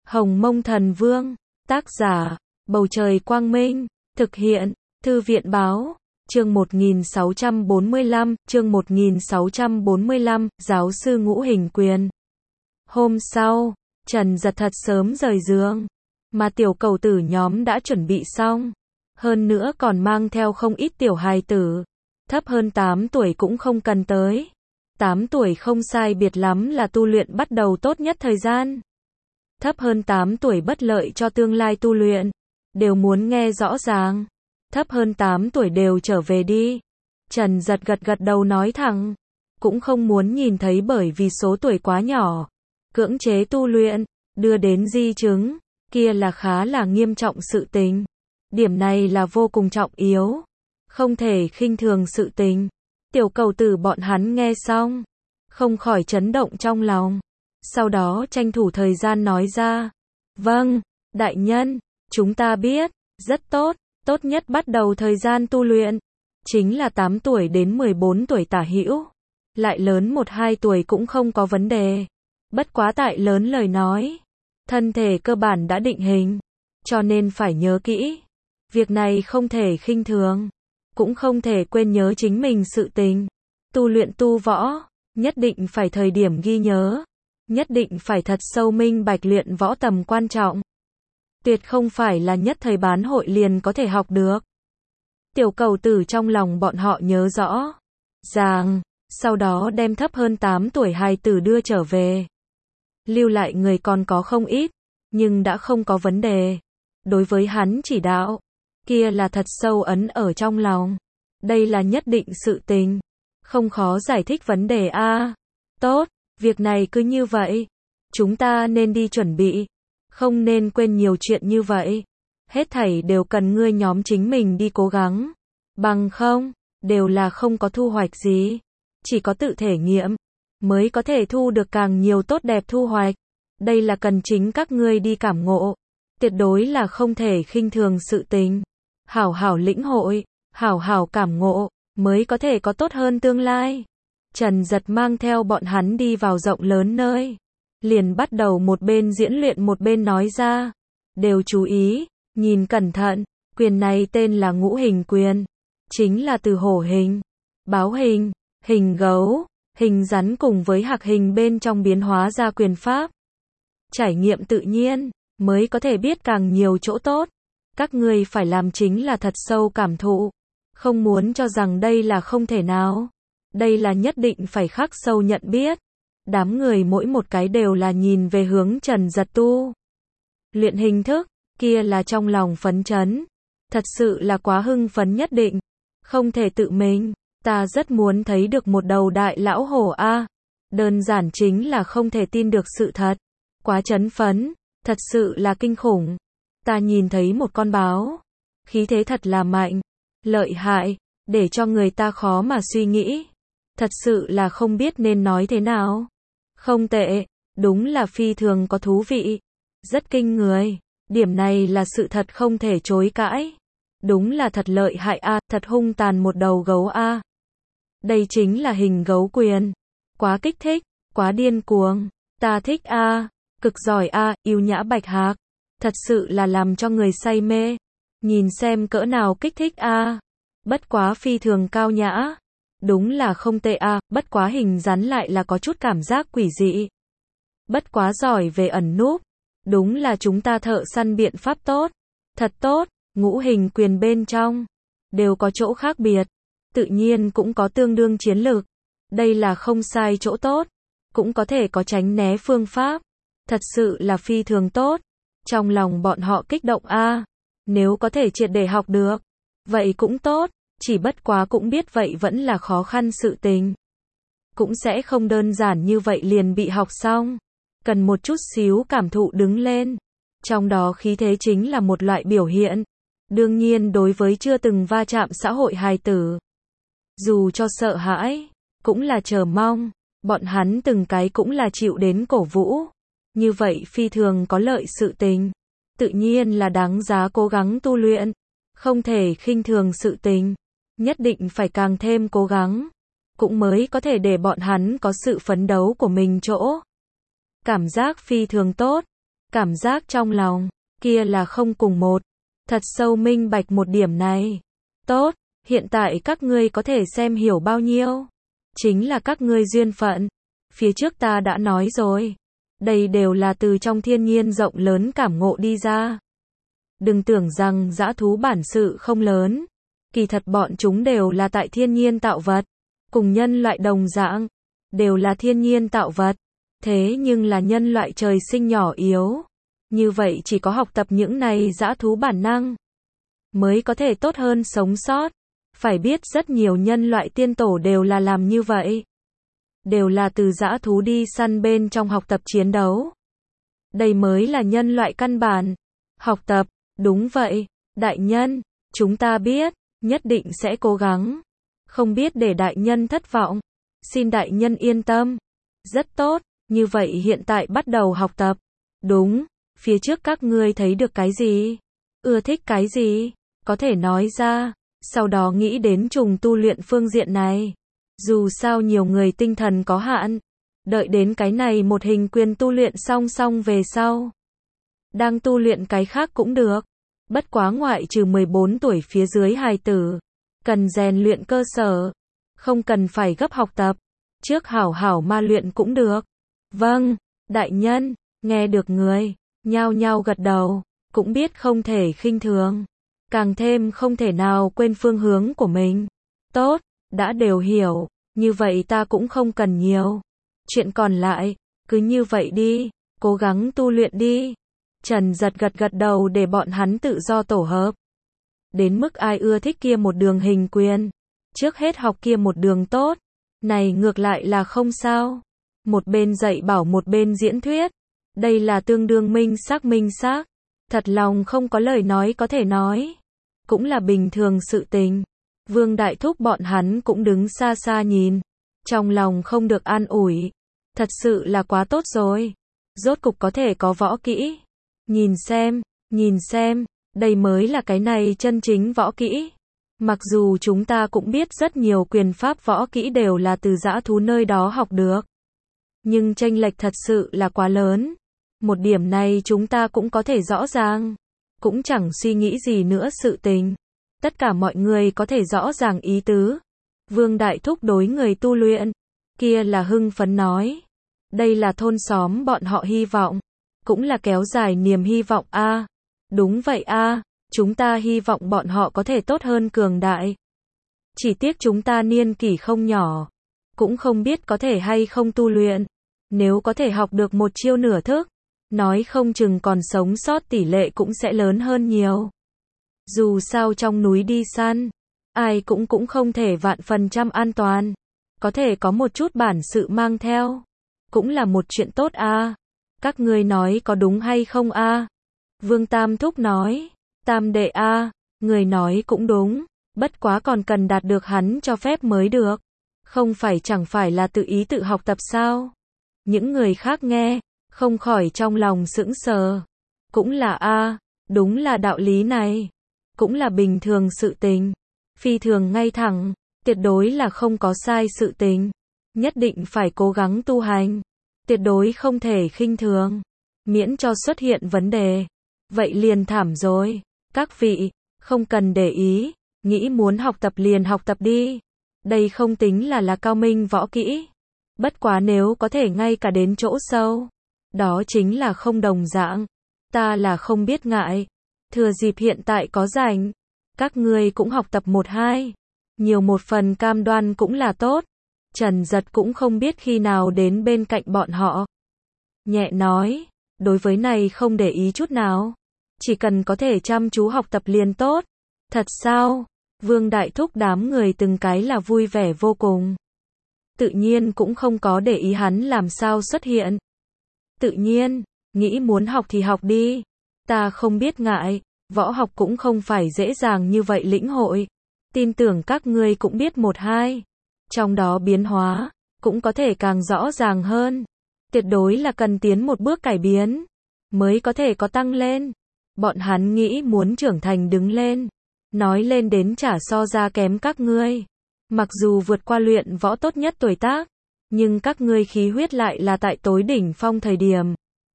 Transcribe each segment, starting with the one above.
Hồng Mông Thần Vương, tác giả, Bầu Trời Quang Minh, thực hiện, Thư viện Báo, chương 1645, giáo sư Ngũ Hình Quyền. Hôm sau, Trần Giật thật sớm rời giường, mà tiểu cầu tử nhóm đã chuẩn bị xong, hơn nữa còn mang theo không ít tiểu hài tử, thấp hơn 8 tuổi cũng không cần tới. 8 tuổi không sai biệt lắm là tu luyện bắt đầu tốt nhất thời gian. Thấp hơn 8 tuổi bất lợi cho tương lai tu luyện, đều muốn nghe rõ ràng. Thấp hơn 8 tuổi đều trở về đi. Trần Giật gật đầu nói thẳng, cũng không muốn nhìn thấy bởi vì số tuổi quá nhỏ, cưỡng chế tu luyện, đưa đến di chứng, kia là khá là nghiêm trọng sự tình. Điểm này là vô cùng trọng yếu, không thể khinh thường sự tình. Tiểu cầu tử bọn hắn nghe xong, không khỏi chấn động trong lòng. Sau đó tranh thủ thời gian nói ra, vâng, đại nhân, chúng ta biết, rất tốt, tốt nhất bắt đầu thời gian tu luyện, chính là 8 tuổi đến 14 tuổi tả hữu, lại lớn 1-2 tuổi cũng không có vấn đề. Bất quá tại lớn lời nói, thân thể cơ bản đã định hình, cho nên phải nhớ kỹ, việc này không thể khinh thường, cũng không thể quên nhớ chính mình sự tình. Tu luyện tu võ, nhất định phải thời điểm ghi nhớ, nhất định phải thật sâu minh bạch luyện võ tầm quan trọng. Tuyệt không phải là nhất thời bán hội liền có thể học được. Tiểu cầu tử trong lòng bọn họ nhớ rõ ràng, sau đó đem thấp hơn 8 tuổi hài tử đưa trở về. Lưu lại người còn có không ít, nhưng đã không có vấn đề. Đối với hắn chỉ đạo, kia là thật sâu ấn ở trong lòng. Đây là nhất định sự tình, không khó giải thích vấn đề a. Tốt, việc này cứ như vậy, chúng ta nên đi chuẩn bị, không nên quên nhiều chuyện như vậy. Hết thảy đều cần ngươi nhóm chính mình đi cố gắng, bằng không, đều là không có thu hoạch gì. Chỉ có tự thể nghiệm, mới có thể thu được càng nhiều tốt đẹp thu hoạch. Đây là cần chính các ngươi đi cảm ngộ, tuyệt đối là không thể khinh thường sự tình. Hảo hảo lĩnh hội, hảo hảo cảm ngộ, mới có thể có tốt hơn tương lai. Trần Giật mang theo bọn hắn đi vào rộng lớn nơi, liền bắt đầu một bên diễn luyện một bên nói ra, đều chú ý, nhìn cẩn thận, quyền này tên là Ngũ Hình Quyền, chính là từ hổ hình, báo hình, hình gấu, hình rắn cùng với hạc hình bên trong biến hóa ra quyền pháp. Trải nghiệm tự nhiên, mới có thể biết càng nhiều chỗ tốt. Các ngươi phải làm chính là thật sâu cảm thụ, không muốn cho rằng đây là không thể nào. Đây là nhất định phải khắc sâu nhận biết. Đám người mỗi một cái đều là nhìn về hướng Trần Giật tu luyện hình thức, kia là trong lòng phấn chấn. Thật sự là quá hưng phấn nhất định, không thể tự mình. Ta rất muốn thấy được một đầu đại lão hổ a. Đơn giản chính là không thể tin được sự thật. Quá chấn phấn, thật sự là kinh khủng. Ta nhìn thấy một con báo, khí thế thật là mạnh, lợi hại, để cho người ta khó mà suy nghĩ. Thật sự là không biết nên nói thế nào. Không tệ, đúng là phi thường có thú vị, rất kinh người. Điểm này là sự thật không thể chối cãi. Đúng là thật lợi hại a, thật hung tàn một đầu gấu a. Đây chính là hình gấu quyền. Quá kích thích, quá điên cuồng. Ta thích a, cực giỏi a, yêu nhã bạch hạc. Thật sự là làm cho người say mê. Nhìn xem cỡ nào kích thích a. Bất quá phi thường cao nhã. Đúng là không tệ a, bất quá hình rắn lại là có chút cảm giác quỷ dị. Bất quá giỏi về ẩn núp. Đúng là chúng ta thợ săn biện pháp tốt. Thật tốt, Ngũ Hình Quyền bên trong đều có chỗ khác biệt, tự nhiên cũng có tương đương chiến lược. Đây là không sai chỗ tốt, cũng có thể có tránh né phương pháp. Thật sự là phi thường tốt. Trong lòng bọn họ kích động a, nếu có thể triệt để học được, vậy cũng tốt, chỉ bất quá cũng biết vậy vẫn là khó khăn sự tình. Cũng sẽ không đơn giản như vậy liền bị học xong, cần một chút xíu cảm thụ đứng lên. Trong đó khí thế chính là một loại biểu hiện. Đương nhiên đối với chưa từng va chạm xã hội hài tử, dù cho sợ hãi, cũng là chờ mong, bọn hắn từng cái cũng là chịu đến cổ vũ. Như vậy phi thường có lợi sự tình, tự nhiên là đáng giá cố gắng tu luyện, không thể khinh thường sự tình, nhất định phải càng thêm cố gắng, cũng mới có thể để bọn hắn có sự phấn đấu của mình chỗ. Cảm giác phi thường tốt, Cảm giác trong lòng, kia là không cùng một. Thật sâu minh bạch một điểm này. Tốt, hiện tại các ngươi có thể xem hiểu bao nhiêu. Chính là các ngươi duyên phận. Phía trước ta đã nói rồi. Đây đều là từ trong thiên nhiên rộng lớn cảm ngộ đi ra. Đừng tưởng rằng dã thú bản sự không lớn. Kỳ thật bọn chúng đều là tại thiên nhiên tạo vật. Cùng nhân loại đồng dạng. Đều là thiên nhiên tạo vật. Thế nhưng là nhân loại trời sinh nhỏ yếu. Như vậy chỉ có học tập những này dã thú bản năng. Mới có thể tốt hơn sống sót. Phải biết rất nhiều nhân loại tiên tổ đều là làm như vậy. Đều là từ dã thú đi săn bên trong học tập chiến đấu. Đây mới là nhân loại căn bản. Học tập, đúng vậy, đại nhân, chúng ta biết, nhất định sẽ cố gắng. Không biết để đại nhân thất vọng. Xin đại nhân yên tâm. Rất tốt, như vậy hiện tại bắt đầu học tập. Đúng, phía trước các ngươi thấy được cái gì? Ưa thích cái gì? Có thể nói ra. Sau đó nghĩ đến trùng tu luyện phương diện này. Dù sao nhiều người tinh thần có hạn. Đợi đến cái này một hình quyền tu luyện song về sau. Đang tu luyện cái khác cũng được. Bất quá ngoại trừ 14 tuổi phía dưới hài tử. Cần rèn luyện cơ sở. Không cần phải gấp học tập. Trước hảo hảo ma luyện cũng được. Vâng, đại nhân, nghe được người. Nhao nhao gật đầu. Cũng biết không thể khinh thường. Càng thêm không thể nào quên phương hướng của mình. Tốt, đã đều hiểu. Như vậy ta cũng không cần nhiều. Chuyện còn lại, cứ như vậy đi. Cố gắng tu luyện đi. Trần Giật gật đầu để bọn hắn tự do tổ hợp. Đến mức ai ưa thích kia một đường hình quyền. Trước hết học kia một đường tốt. Này ngược lại là không sao. Một bên dạy bảo một bên diễn thuyết. Đây là tương đương minh xác. Thật lòng không có lời nói có thể nói. Cũng là bình thường sự tình. Vương Đại Thúc bọn hắn cũng đứng xa xa nhìn. Trong lòng không được an ủi. Thật sự là quá tốt rồi. Rốt cục có thể có võ kỹ. Nhìn xem, đây mới là cái này chân chính võ kỹ. Mặc dù chúng ta cũng biết rất nhiều quyền pháp võ kỹ đều là từ dã thú nơi đó học được. Nhưng chênh lệch thật sự là quá lớn. Một điểm này chúng ta cũng có thể rõ ràng. Cũng chẳng suy nghĩ gì nữa sự tình. Tất cả mọi người có thể rõ ràng ý tứ. Vương Đại Thúc đối người tu luyện. Kia là hưng phấn nói. Đây là thôn xóm bọn họ hy vọng. Cũng là kéo dài niềm hy vọng a. Đúng vậy a, chúng ta hy vọng bọn họ có thể tốt hơn cường đại. Chỉ tiếc chúng ta niên kỷ không nhỏ. Cũng không biết có thể hay không tu luyện. Nếu có thể học được một chiêu nửa thức. Nói không chừng còn sống sót tỷ lệ cũng sẽ lớn hơn nhiều. Dù sao trong núi đi săn, ai cũng không thể vạn phần trăm an toàn. Có thể có một chút bản sự mang theo. Cũng là một chuyện tốt a. Các ngươi nói có đúng hay không a? Vương Tam Thúc nói. Tam đệ a, người nói cũng đúng. Bất quá còn cần đạt được hắn cho phép mới được. Không phải chẳng phải là tự ý tự học tập sao? Những người khác nghe, không khỏi trong lòng sững sờ. Cũng là a, đúng là đạo lý này. Cũng là bình thường sự tình. Phi thường ngay thẳng, tuyệt đối là không có sai sự tình. Nhất định phải cố gắng tu hành. Tuyệt đối không thể khinh thường. Miễn cho xuất hiện vấn đề. Vậy liền thảm rồi. Các vị, không cần để ý. Nghĩ muốn học tập liền học tập đi. Đây không tính là cao minh võ kỹ. Bất quá nếu có thể ngay cả đến chỗ sâu. Đó chính là không đồng dạng. Ta là không biết ngại. Thừa dịp hiện tại có rảnh. Các ngươi cũng học tập một hai. Nhiều một phần cam đoan cũng là tốt. Trần Giật cũng không biết khi nào đến bên cạnh bọn họ. Nhẹ nói. Đối với này không để ý chút nào. Chỉ cần có thể chăm chú học tập liền tốt. Thật sao? Vương Đại Thúc đám người từng cái là vui vẻ vô cùng. Tự nhiên cũng không có để ý hắn làm sao xuất hiện. Tự nhiên, nghĩ muốn học thì học đi. Ta không biết ngại, võ học cũng không phải dễ dàng như vậy lĩnh hội. Tin tưởng các ngươi cũng biết một hai. Trong đó biến hóa, cũng có thể càng rõ ràng hơn. Tuyệt đối là cần tiến một bước cải biến, mới có thể có tăng lên. Bọn hắn nghĩ muốn trưởng thành đứng lên. Nói lên đến chả so ra kém các ngươi. Mặc dù vượt qua luyện võ tốt nhất tuổi tác, nhưng các ngươi khí huyết lại là tại tối đỉnh phong thời điểm.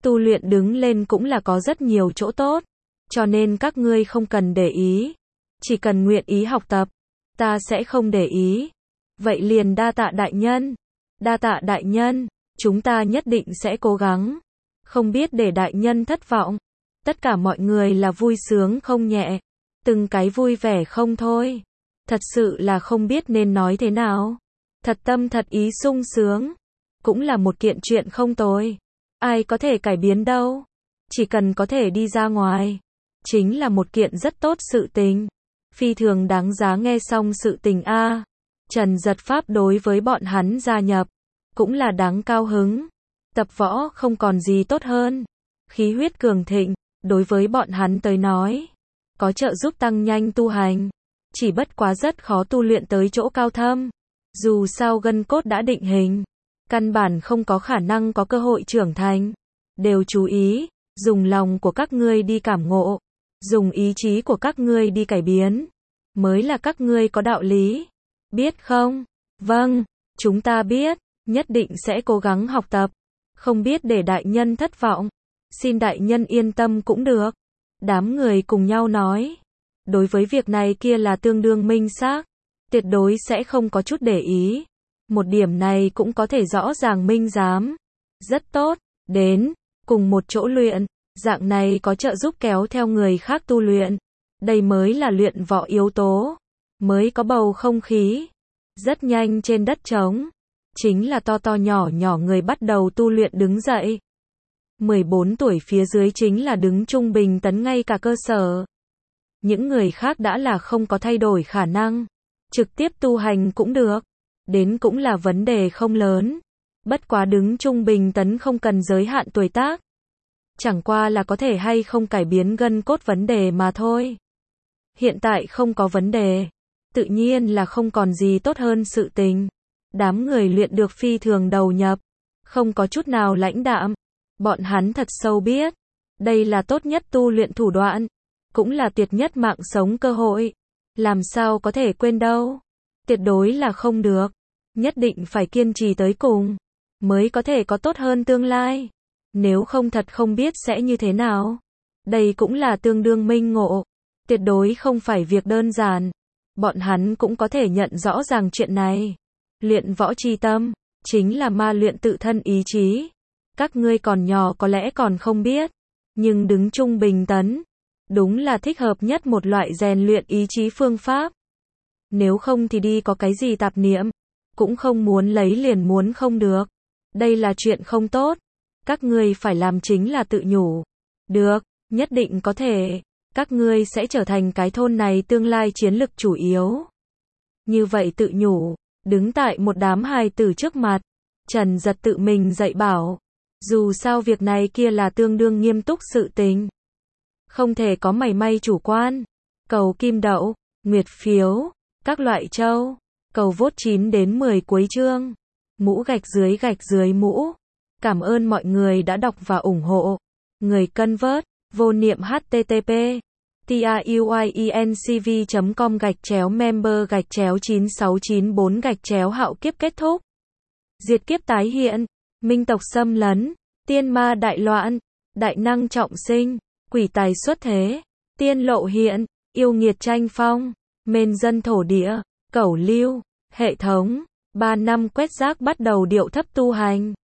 Tu luyện đứng lên cũng là có rất nhiều chỗ tốt, cho nên các ngươi không cần để ý, chỉ cần nguyện ý học tập, ta sẽ không để ý. Vậy liền đa tạ đại nhân. Đa tạ đại nhân, chúng ta nhất định sẽ cố gắng. Không biết để đại nhân thất vọng. Tất cả mọi người là vui sướng không nhẹ, từng cái vui vẻ không thôi. Thật sự là không biết nên nói thế nào. Thật tâm thật ý sung sướng. Cũng là một kiện chuyện không tồi. Ai có thể cải biến đâu. Chỉ cần có thể đi ra ngoài, chính là một kiện rất tốt sự tình. Phi thường đáng giá. Nghe xong sự tình a, Trần Giật Pháp đối với bọn hắn gia nhập, cũng là đáng cao hứng. Tập võ không còn gì tốt hơn. Khí huyết cường thịnh, đối với bọn hắn tới nói, có trợ giúp tăng nhanh tu hành. Chỉ bất quá rất khó tu luyện tới chỗ cao thâm. Dù sao gân cốt đã định hình, căn bản không có khả năng có cơ hội trưởng thành. Đều chú ý, dùng lòng của các ngươi đi cảm ngộ, dùng ý chí của các ngươi đi cải biến, mới là các ngươi có đạo lý. Biết không? Vâng, chúng ta biết, nhất định sẽ cố gắng học tập. Không biết để đại nhân thất vọng. Xin đại nhân yên tâm cũng được. Đám người cùng nhau nói. Đối với việc này kia là tương đương minh xác, tuyệt đối sẽ không có chút để ý. Một điểm này cũng có thể rõ ràng minh giám. Rất tốt, đến, cùng một chỗ luyện, dạng này có trợ giúp kéo theo người khác tu luyện. Đây mới là luyện võ yếu tố, mới có bầu không khí. Rất nhanh trên đất trống, chính là to to nhỏ nhỏ người bắt đầu tu luyện đứng dậy. 14 tuổi phía dưới chính là đứng trung bình tấn ngay cả cơ sở. Những người khác đã là không có thay đổi khả năng, trực tiếp tu hành cũng được, đến cũng là vấn đề không lớn. Bất quá đứng trung bình tấn không cần giới hạn tuổi tác, chẳng qua là có thể hay không cải biến gân cốt vấn đề mà thôi. Hiện tại không có vấn đề, tự nhiên là không còn gì tốt hơn sự tình. Đám người luyện được phi thường đầu nhập, không có chút nào lãnh đạm. Bọn hắn thật sâu biết, đây là tốt nhất tu luyện thủ đoạn, cũng là tuyệt nhất mạng sống cơ hội. Làm sao có thể quên đâu? Tuyệt đối là không được. Nhất định phải kiên trì tới cùng, mới có thể có tốt hơn tương lai. Nếu không thật không biết sẽ như thế nào. Đây cũng là tương đương minh ngộ. Tuyệt đối không phải việc đơn giản. Bọn hắn cũng có thể nhận rõ ràng chuyện này. Luyện võ chi tâm, chính là ma luyện tự thân ý chí. Các ngươi còn nhỏ có lẽ còn không biết, nhưng đứng trung bình tấn, đúng là thích hợp nhất một loại rèn luyện ý chí phương pháp. Nếu không thì đi có cái gì tạp niệm, cũng không muốn lấy liền muốn không được. Đây là chuyện không tốt. Các ngươi phải làm chính là tự nhủ. Được, nhất định có thể. Các ngươi sẽ trở thành cái thôn này tương lai chiến lực chủ yếu. Như vậy tự nhủ, đứng tại một đám hài tử trước mặt, Trần Giật tự mình dạy bảo. Dù sao việc này kia là tương đương nghiêm túc sự tình, không thể có mảy may chủ quan. Cầu kim đậu, nguyệt phiếu, các loại châu, cầu vote 9 đến 10 cuối chương. Mũ gạch dưới mũ. Cảm ơn mọi người đã đọc và ủng hộ. Người cân vớt, vô niệm http tiuyencv.com/member/9694 hạo kiếp kết thúc. Diệt kiếp tái hiện, minh tộc xâm lấn, tiên ma đại loạn, đại năng trọng sinh, quỷ tài xuất thế, tiên lộ hiện, yêu nghiệt tranh phong, mên dân thổ địa, cẩu lưu, hệ thống, 3 năm quét rác bắt đầu điệu thấp tu hành.